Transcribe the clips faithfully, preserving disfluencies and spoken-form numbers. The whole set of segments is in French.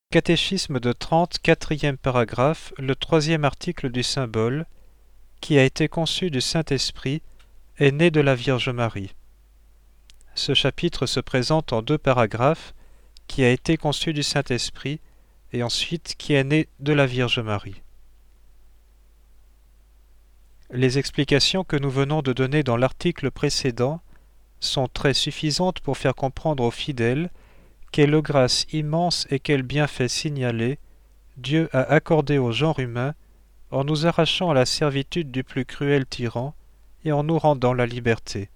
Catéchisme de Trente, quatrième paragraphe, le troisième article du symbole, qui a été conçu du Saint-Esprit, est né de la Vierge Marie. Ce chapitre se présente en deux paragraphes, qui a été conçu du Saint-Esprit, et ensuite qui est né de la Vierge Marie. Les explications que nous venons de donner dans l'article précédent sont très suffisantes pour faire comprendre aux fidèles quelle grâce immense et quel bienfait signalé Dieu a accordé au genre humain en nous arrachant à la servitude du plus cruel tyran et en nous rendant la liberté.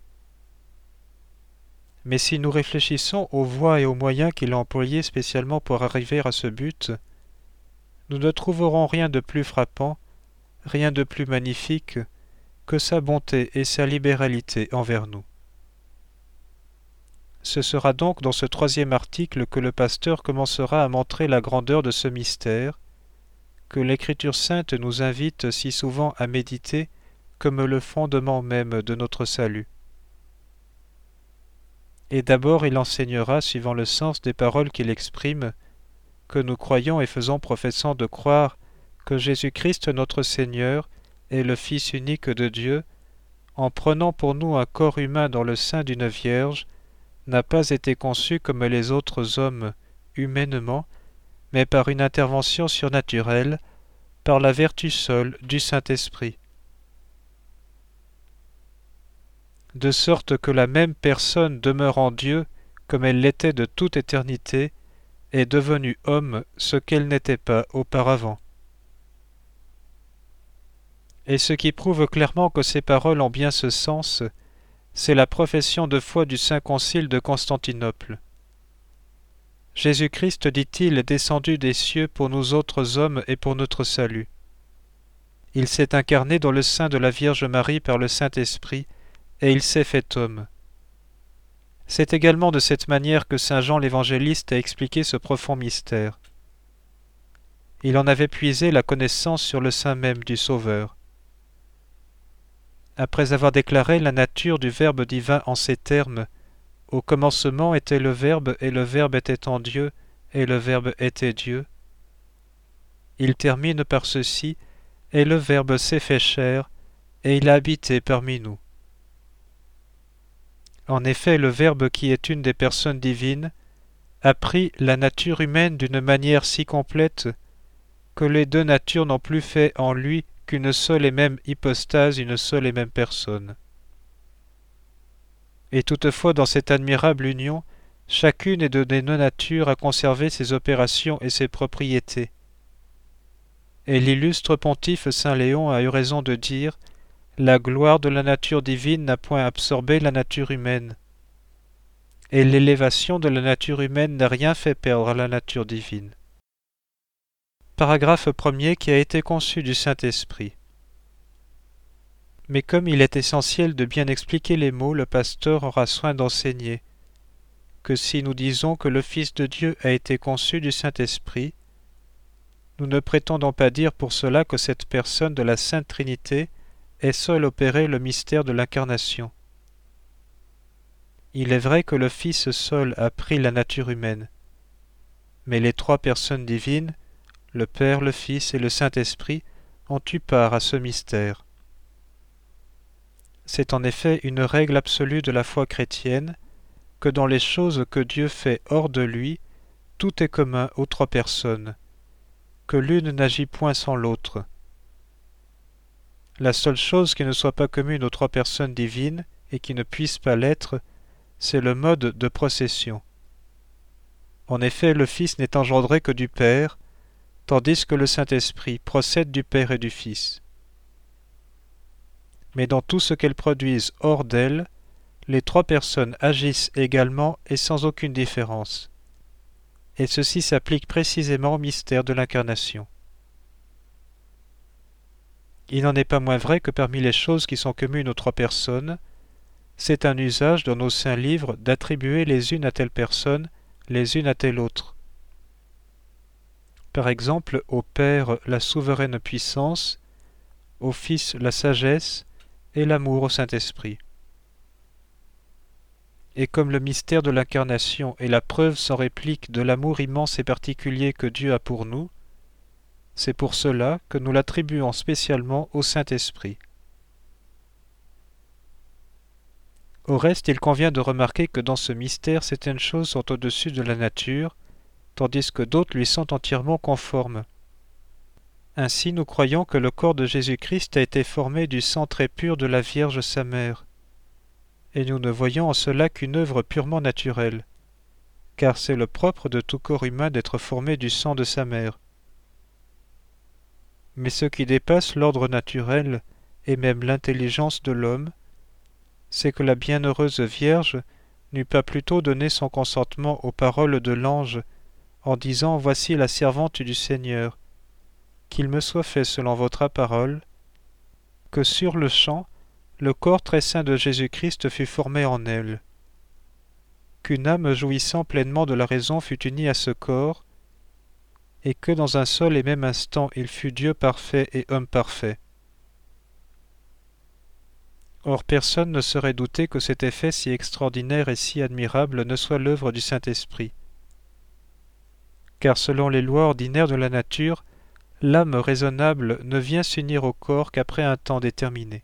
Mais si nous réfléchissons aux voies et aux moyens qu'il a employés spécialement pour arriver à ce but, nous ne trouverons rien de plus frappant, rien de plus magnifique que sa bonté et sa libéralité envers nous. Ce sera donc dans ce troisième article que le pasteur commencera à montrer la grandeur de ce mystère, que l'Écriture sainte nous invite si souvent à méditer comme le fondement même de notre salut. Et d'abord il enseignera, suivant le sens des paroles qu'il exprime, que nous croyons et faisons professant de croire que Jésus-Christ notre Seigneur est le Fils unique de Dieu, en prenant pour nous un corps humain dans le sein d'une Vierge, n'a pas été conçu comme les autres hommes humainement, mais par une intervention surnaturelle, par la vertu seule du Saint-Esprit. De sorte que la même personne demeure en Dieu comme elle l'était de toute éternité, est devenue homme ce qu'elle n'était pas auparavant. Et ce qui prouve clairement que ces paroles ont bien ce sens, c'est la profession de foi du Saint Concile de Constantinople. Jésus-Christ, dit-il, est descendu des cieux pour nous autres hommes et pour notre salut. Il s'est incarné dans le sein de la Vierge Marie par le Saint-Esprit, et il s'est fait homme. C'est également de cette manière que saint Jean l'Évangéliste a expliqué ce profond mystère. Il en avait puisé la connaissance sur le sein même du Sauveur. Après avoir déclaré la nature du Verbe divin en ces termes, « Au commencement était le Verbe, et le Verbe était en Dieu, et le Verbe était Dieu », il termine par ceci, « Et le Verbe s'est fait chair, et il a habité parmi nous ». En effet, le Verbe, qui est une des personnes divines, a pris la nature humaine d'une manière si complète que les deux natures n'ont plus fait en lui qu'une seule et même hypostase, une seule et même personne. Et toutefois, dans cette admirable union, chacune de des deux natures a conservé ses opérations et ses propriétés. Et l'illustre pontife saint Léon a eu raison de dire « La gloire de la nature divine n'a point absorbé la nature humaine. » Et l'élévation de la nature humaine n'a rien fait perdre à la nature divine. Paragraphe premier qui a été conçu du Saint-Esprit. Mais comme il est essentiel de bien expliquer les mots, le pasteur aura soin d'enseigner que si nous disons que le Fils de Dieu a été conçu du Saint-Esprit, nous ne prétendons pas dire pour cela que cette personne de la Sainte Trinité ait seule opéré le mystère de l'incarnation. Il est vrai que le Fils seul a pris la nature humaine, mais les trois personnes divines, le Père, le Fils et le Saint-Esprit, ont eu part à ce mystère. C'est en effet une règle absolue de la foi chrétienne que dans les choses que Dieu fait hors de lui, tout est commun aux trois personnes, que l'une n'agit point sans l'autre. La seule chose qui ne soit pas commune aux trois personnes divines et qui ne puisse pas l'être, c'est le mode de procession. En effet, le Fils n'est engendré que du Père, tandis que le Saint-Esprit procède du Père et du Fils. Mais dans tout ce qu'elles produisent hors d'elles, les trois personnes agissent également et sans aucune différence. Et ceci s'applique précisément au mystère de l'incarnation. Il n'en est pas moins vrai que parmi les choses qui sont communes aux trois personnes, c'est un usage dans nos saints livres d'attribuer les unes à telle personne, les unes à telle autre. Par exemple, au Père la souveraine puissance, au Fils la sagesse et l'amour au Saint-Esprit. et comme le mystère de l'incarnation est la preuve sans réplique de l'amour immense et particulier que Dieu a pour nous, c'est pour cela que nous l'attribuons spécialement au Saint-Esprit. Au reste, il convient de remarquer que dans ce mystère, certaines choses sont au-dessus de la nature, tandis que d'autres lui sont entièrement conformes. Ainsi, nous croyons que le corps de Jésus-Christ a été formé du sang très pur de la Vierge sa mère, et nous ne voyons en cela qu'une œuvre purement naturelle, car c'est le propre de tout corps humain d'être formé du sang de sa mère. Mais ce qui dépasse l'ordre naturel, et même l'intelligence de l'homme, c'est que la bienheureuse Vierge n'eût pas plutôt donné son consentement aux paroles de l'ange en disant « Voici la servante du Seigneur, qu'il me soit fait selon votre parole », que sur le champ, le corps très saint de Jésus-Christ fut formé en elle, qu'une âme jouissant pleinement de la raison fut unie à ce corps, et que dans un seul et même instant il fut Dieu parfait et homme parfait. Or personne ne saurait douter que cet effet si extraordinaire et si admirable ne soit l'œuvre du Saint-Esprit. Car selon les lois ordinaires de la nature, l'âme raisonnable ne vient s'unir au corps qu'après un temps déterminé.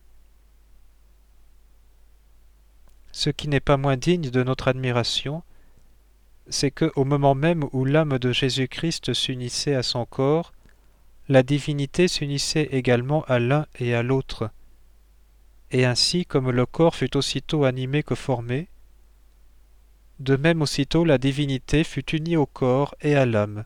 Ce qui n'est pas moins digne de notre admiration, c'est que, au moment même où l'âme de Jésus-Christ s'unissait à son corps, la divinité s'unissait également à l'un et à l'autre. Et ainsi, comme le corps fut aussitôt animé que formé, de même aussitôt la divinité fut unie au corps et à l'âme.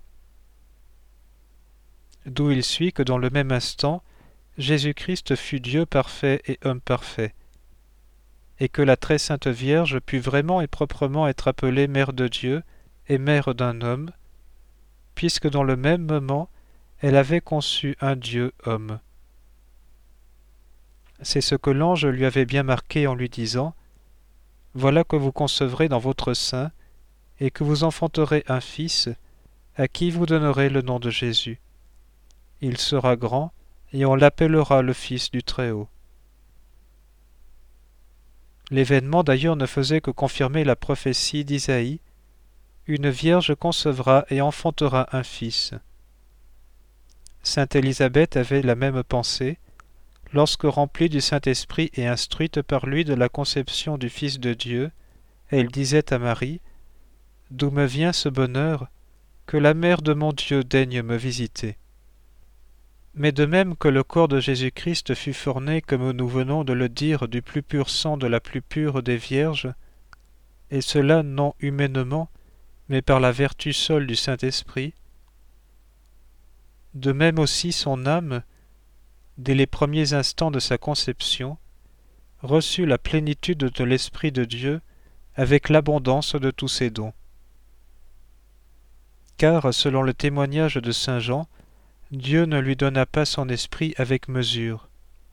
D'où il suit que dans le même instant, Jésus-Christ fut Dieu parfait et homme parfait, et que la très sainte Vierge put vraiment et proprement être appelée Mère de Dieu et Mère d'un homme, puisque dans le même moment, elle avait conçu un Dieu homme. C'est ce que l'ange lui avait bien marqué en lui disant « Voilà que vous concevrez dans votre sein, et que vous enfanterez un fils, à qui vous donnerez le nom de Jésus. Il sera grand, et on l'appellera le Fils du Très-Haut. » L'événement d'ailleurs ne faisait que confirmer la prophétie d'Isaïe « Une vierge concevra et enfantera un fils. » Sainte Élisabeth avait la même pensée, lorsque remplie du Saint-Esprit et instruite par lui de la conception du Fils de Dieu, elle disait à Marie « D'où me vient ce bonheur, que la mère de mon Dieu daigne me visiter ?» Mais de même que le corps de Jésus-Christ fut formé, comme nous venons de le dire, du plus pur sang de la plus pure des Vierges, et cela non humainement, mais par la vertu seule du Saint-Esprit, de même aussi son âme, dès les premiers instants de sa conception, reçut la plénitude de l'Esprit de Dieu avec l'abondance de tous ses dons. Car, selon le témoignage de saint Jean, Dieu ne lui donna pas son esprit avec mesure.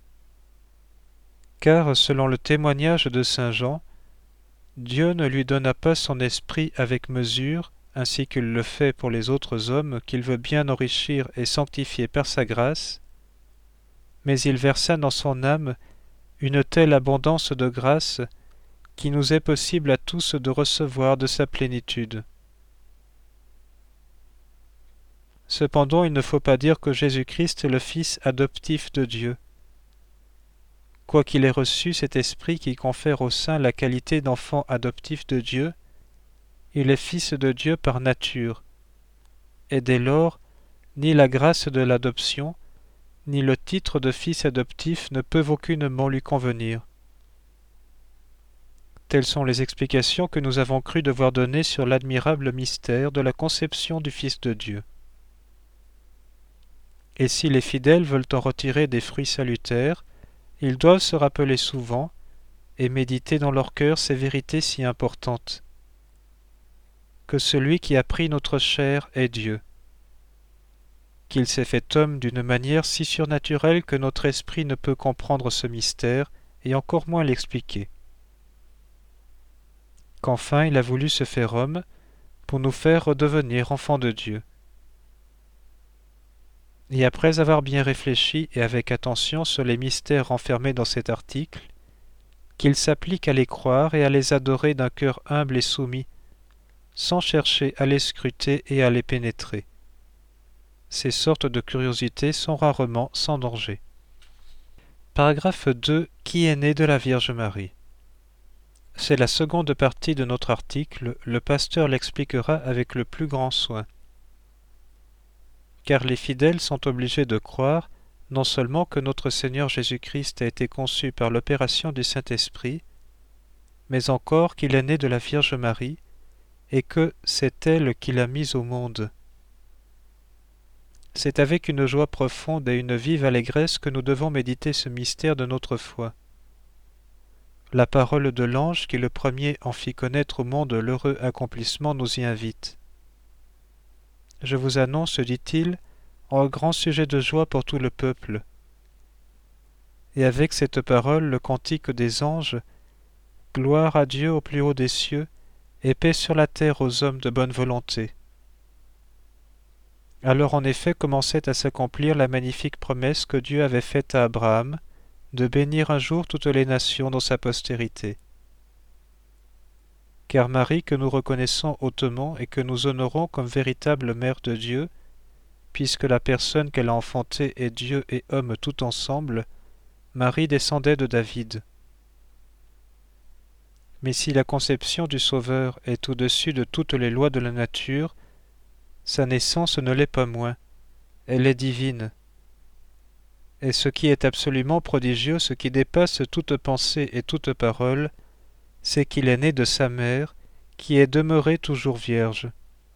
Car, selon le témoignage de saint Jean, Dieu ne lui donna pas son esprit avec mesure, ainsi qu'il le fait pour les autres hommes qu'il veut bien enrichir et sanctifier par sa grâce, mais il versa dans son âme une telle abondance de grâce qu'il nous est possible à tous de recevoir de sa plénitude. Cependant, il ne faut pas dire que Jésus-Christ est le Fils adoptif de Dieu. Quoiqu'il ait reçu cet esprit qui confère au saint la qualité d'enfant adoptif de Dieu, il est Fils de Dieu par nature, et dès lors, ni la grâce de l'adoption, ni le titre de fils adoptif ne peuvent aucunement lui convenir. Telles sont les explications que nous avons cru devoir donner sur l'admirable mystère de la conception du Fils de Dieu. Et si les fidèles veulent en retirer des fruits salutaires, ils doivent se rappeler souvent et méditer dans leur cœur ces vérités si importantes. Que celui qui a pris notre chair est Dieu, qu'il s'est fait homme d'une manière si surnaturelle que notre esprit ne peut comprendre ce mystère et encore moins l'expliquer. Qu'enfin il a voulu se faire homme pour nous faire redevenir enfants de Dieu. Et après avoir bien réfléchi et avec attention sur les mystères renfermés dans cet article, qu'il s'applique à les croire et à les adorer d'un cœur humble et soumis, sans chercher à les scruter et à les pénétrer. Ces sortes de curiosités sont rarement sans danger. Paragraphe deux. Qui est né de la Vierge Marie? C'est la seconde partie de notre article, le pasteur l'expliquera avec le plus grand soin. Car les fidèles sont obligés de croire non seulement que notre Seigneur Jésus-Christ a été conçu par l'opération du Saint-Esprit, mais encore qu'il est né de la Vierge Marie, et que c'est elle qui l'a mis au monde. C'est avec une joie profonde et une vive allégresse que nous devons méditer ce mystère de notre foi. La parole de l'ange qui le premier en fit connaître au monde l'heureux accomplissement nous y invite. Je vous annonce, dit-il, un grand sujet de joie pour tout le peuple. Et avec cette parole, le cantique des anges, gloire à Dieu au plus haut des cieux, et paix sur la terre aux hommes de bonne volonté. Alors en effet commençait à s'accomplir la magnifique promesse que Dieu avait faite à Abraham, de bénir un jour toutes les nations dans sa postérité. Car Marie, que nous reconnaissons hautement et que nous honorons comme véritable mère de Dieu, puisque la personne qu'elle a enfantée est Dieu et homme tout ensemble, Marie descendait de David. Mais si la conception du Sauveur est au-dessus de toutes les lois de la nature, sa naissance ne l'est pas moins, elle est divine. Et ce qui est absolument prodigieux, ce qui dépasse toute pensée et toute parole, c'est qu'il est né de sa mère, qui est demeurée toujours vierge.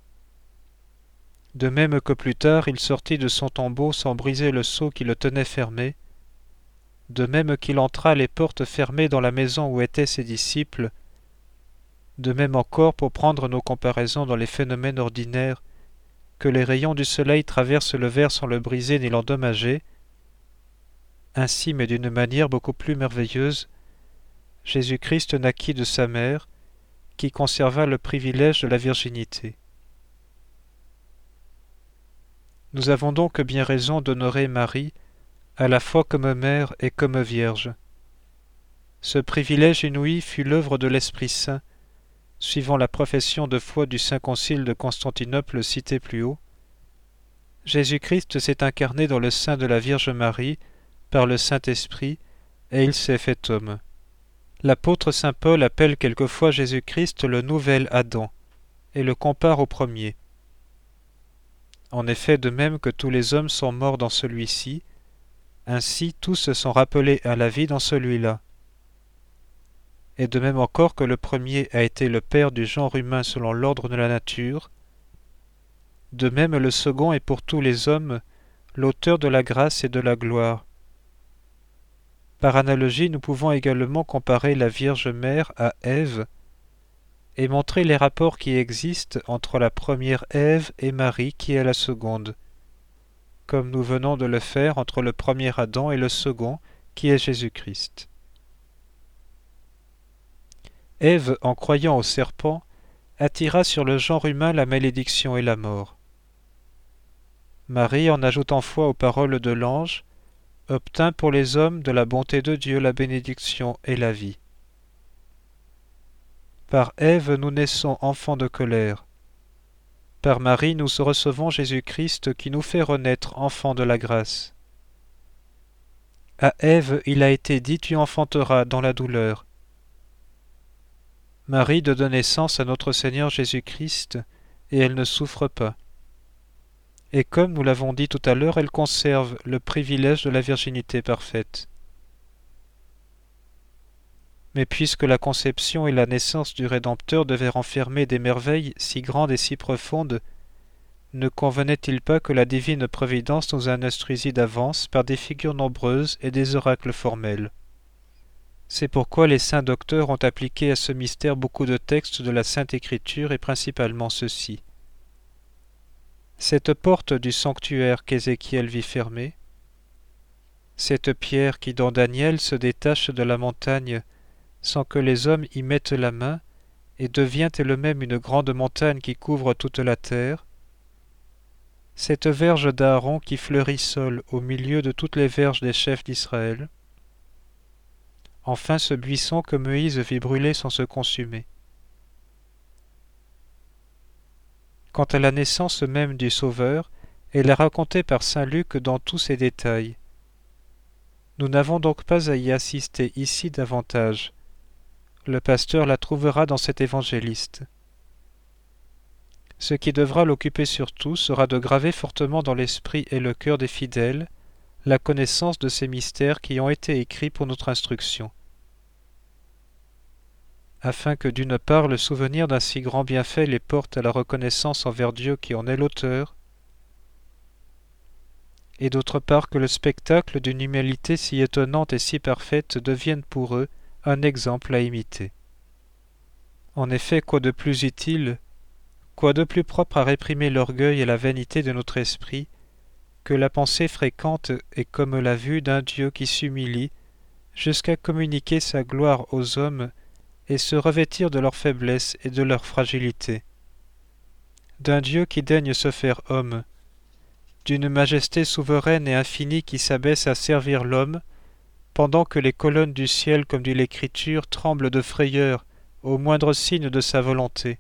De même que plus tard il sortit de son tombeau sans briser le sceau qui le tenait fermé, de même qu'il entra les portes fermées dans la maison où étaient ses disciples, de même encore pour prendre nos comparaisons dans les phénomènes ordinaires, que les rayons du soleil traversent le verre sans le briser ni l'endommager, ainsi, mais d'une manière beaucoup plus merveilleuse, Jésus-Christ naquit de sa mère, qui conserva le privilège de la virginité. Nous avons donc bien raison d'honorer Marie, à la fois comme mère et comme vierge. Ce privilège inouï fut l'œuvre de l'Esprit Saint, suivant la profession de foi du Saint Concile de Constantinople cité plus haut. Jésus-Christ s'est incarné dans le sein de la Vierge Marie, par le Saint-Esprit, et il s'est fait homme. L'apôtre saint Paul appelle quelquefois Jésus-Christ le nouvel Adam, et le compare au premier. En effet, de même que tous les hommes sont morts dans celui-ci, ainsi tous se sont rappelés à la vie dans celui-là. Et de même encore que le premier a été le père du genre humain selon l'ordre de la nature, de même le second est pour tous les hommes l'auteur de la grâce et de la gloire. Par analogie, nous pouvons également comparer la Vierge Mère à Ève et montrer les rapports qui existent entre la première Ève et Marie qui est la seconde, comme nous venons de le faire entre le premier Adam et le second qui est Jésus-Christ. Ève, en croyant au serpent, attira sur le genre humain la malédiction et la mort. Marie, en ajoutant foi aux paroles de l'ange, obtint pour les hommes de la bonté de Dieu la bénédiction et la vie. Par Ève, nous naissons enfants de colère. Par Marie, nous recevons Jésus-Christ qui nous fait renaître enfants de la grâce. À Ève, il a été dit « Tu enfanteras dans la douleur ». Marie de donner naissance à notre Seigneur Jésus-Christ, et elle ne souffre pas. Et comme nous l'avons dit tout à l'heure, elle conserve le privilège de la virginité parfaite. Mais puisque la conception et la naissance du Rédempteur devaient renfermer des merveilles si grandes et si profondes, ne convenait-il pas que la divine providence nous en instruisit d'avance par des figures nombreuses et des oracles formels? C'est pourquoi les saints docteurs ont appliqué à ce mystère beaucoup de textes de la Sainte Écriture et principalement ceux-ci. Cette porte du sanctuaire qu'Ézéchiel vit fermée, cette pierre qui dans Daniel se détache de la montagne sans que les hommes y mettent la main et devient elle-même une grande montagne qui couvre toute la terre, cette verge d'Aaron qui fleurit seule au milieu de toutes les verges des chefs d'Israël, enfin ce buisson que Moïse vit brûler sans se consumer. Quant à la naissance même du Sauveur, elle est racontée par saint Luc dans tous ses détails. Nous n'avons donc pas à y assister ici davantage. Le pasteur la trouvera dans cet évangéliste. Ce qui devra l'occuper surtout sera de graver fortement dans l'esprit et le cœur des fidèles la connaissance de ces mystères qui ont été écrits pour notre instruction, afin que d'une part le souvenir d'un si grand bienfait les porte à la reconnaissance envers Dieu qui en est l'auteur, et d'autre part que le spectacle d'une humilité si étonnante et si parfaite devienne pour eux un exemple à imiter. En effet, quoi de plus utile, quoi de plus propre à réprimer l'orgueil et la vanité de notre esprit, que la pensée fréquente et comme la vue d'un Dieu qui s'humilie jusqu'à communiquer sa gloire aux hommes et se revêtir de leur faiblesse et de leur fragilité, d'un Dieu qui daigne se faire homme, d'une majesté souveraine et infinie qui s'abaisse à servir l'homme, pendant que les colonnes du ciel comme dit l'Écriture tremblent de frayeur au moindre signe de sa volonté,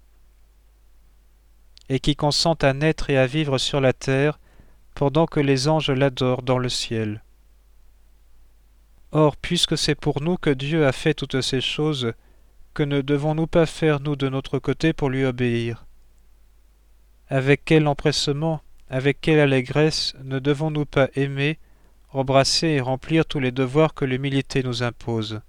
et qui consent à naître et à vivre sur la terre, pendant que les anges l'adorent dans le ciel. Or, puisque c'est pour nous que Dieu a fait toutes ces choses, que ne devons-nous pas faire nous de notre côté pour lui obéir? Avec quel empressement, avec quelle allégresse ne devons-nous pas aimer, embrasser et remplir tous les devoirs que l'humilité nous impose?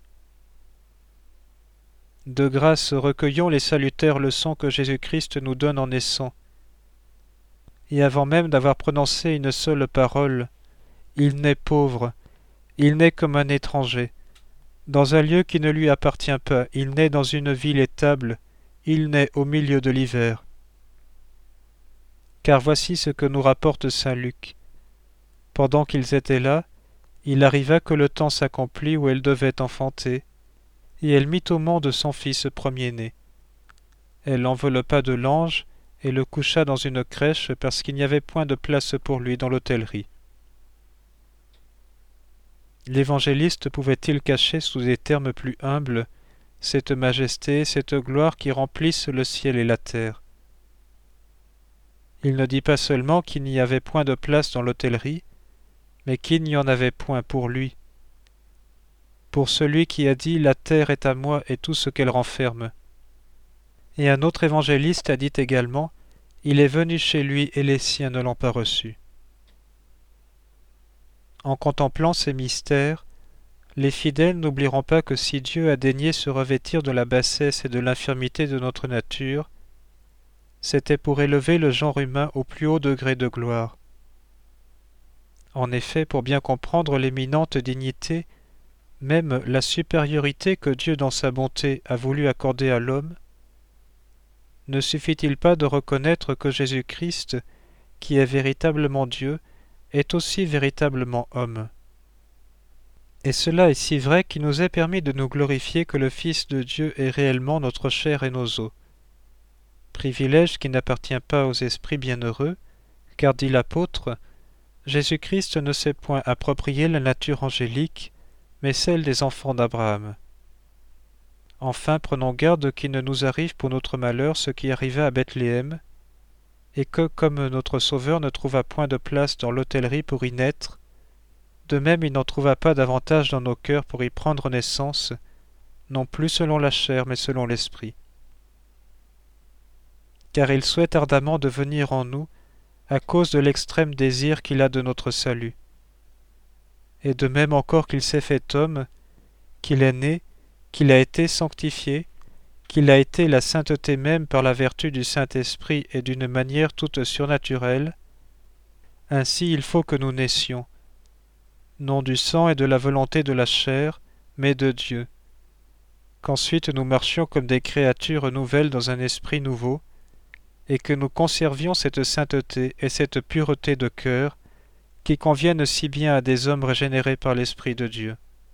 De grâce, recueillons les salutaires leçons que Jésus-Christ nous donne en naissant. Et avant même d'avoir prononcé une seule parole, il naît pauvre, il naît comme un étranger. Dans un lieu qui ne lui appartient pas, il naît dans une ville étable, il naît au milieu de l'hiver. Car voici ce que nous rapporte saint Luc. Pendant qu'ils étaient là, il arriva que le temps s'accomplit où elle devait enfanter, et elle mit au monde son fils premier-né. Elle l'enveloppa de langes et le coucha dans une crèche parce qu'il n'y avait point de place pour lui dans l'hôtellerie. L'évangéliste pouvait-il cacher sous des termes plus humbles cette majesté, cette gloire qui remplissent le ciel et la terre? Il ne dit pas seulement qu'il n'y avait point de place dans l'hôtellerie, mais qu'il n'y en avait point pour lui. Pour celui qui a dit « La terre est à moi et tout ce qu'elle renferme ». Et un autre évangéliste a dit également « Il est venu chez lui et les siens ne l'ont pas reçu ». En contemplant ces mystères, les fidèles n'oublieront pas que si Dieu a daigné se revêtir de la bassesse et de l'infirmité de notre nature, c'était pour élever le genre humain au plus haut degré de gloire. En effet, pour bien comprendre l'éminente dignité, même la supériorité que Dieu dans sa bonté a voulu accorder à l'homme, ne suffit-il pas de reconnaître que Jésus-Christ, qui est véritablement Dieu, est aussi véritablement homme? Et cela est si vrai qu'il nous est permis de nous glorifier que le Fils de Dieu est réellement notre chair et nos os. Privilège qui n'appartient pas aux esprits bienheureux, car dit l'apôtre, Jésus-Christ ne s'est point approprié la nature angélique, mais celle des enfants d'Abraham. Enfin, prenons garde qu'il ne nous arrive pour notre malheur ce qui arriva à Bethléem, et que, comme notre Sauveur ne trouva point de place dans l'hôtellerie pour y naître, de même il n'en trouva pas davantage dans nos cœurs pour y prendre naissance, non plus selon la chair, mais selon l'esprit. Car il souhaite ardemment de venir en nous à cause de l'extrême désir qu'il a de notre salut. Et de même encore qu'il s'est fait homme, qu'il est né, qu'il a été sanctifié, qu'il a été la sainteté même par la vertu du Saint-Esprit et d'une manière toute surnaturelle, ainsi il faut que nous naissions, non du sang et de la volonté de la chair, mais de Dieu, qu'ensuite nous marchions comme des créatures nouvelles dans un esprit nouveau, et que nous conservions cette sainteté et cette pureté de cœur qui conviennent si bien à des hommes régénérés par l'Esprit de Dieu.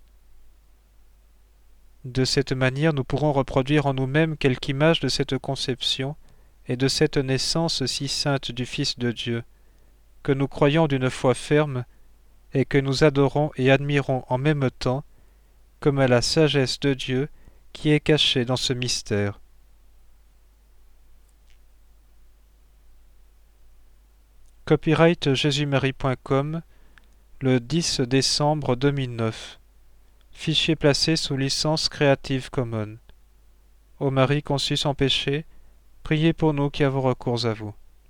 De cette manière, nous pourrons reproduire en nous-mêmes quelque image de cette conception et de cette naissance si sainte du Fils de Dieu, que nous croyons d'une foi ferme et que nous adorons et admirons en même temps, comme à la sagesse de Dieu qui est cachée dans ce mystère. Copyright jésus-marie point com, le dix décembre deux mille neuf. Fichier placé sous licence Creative Commons. Ô Marie conçue sans péché, priez pour nous qui avons recours à vous.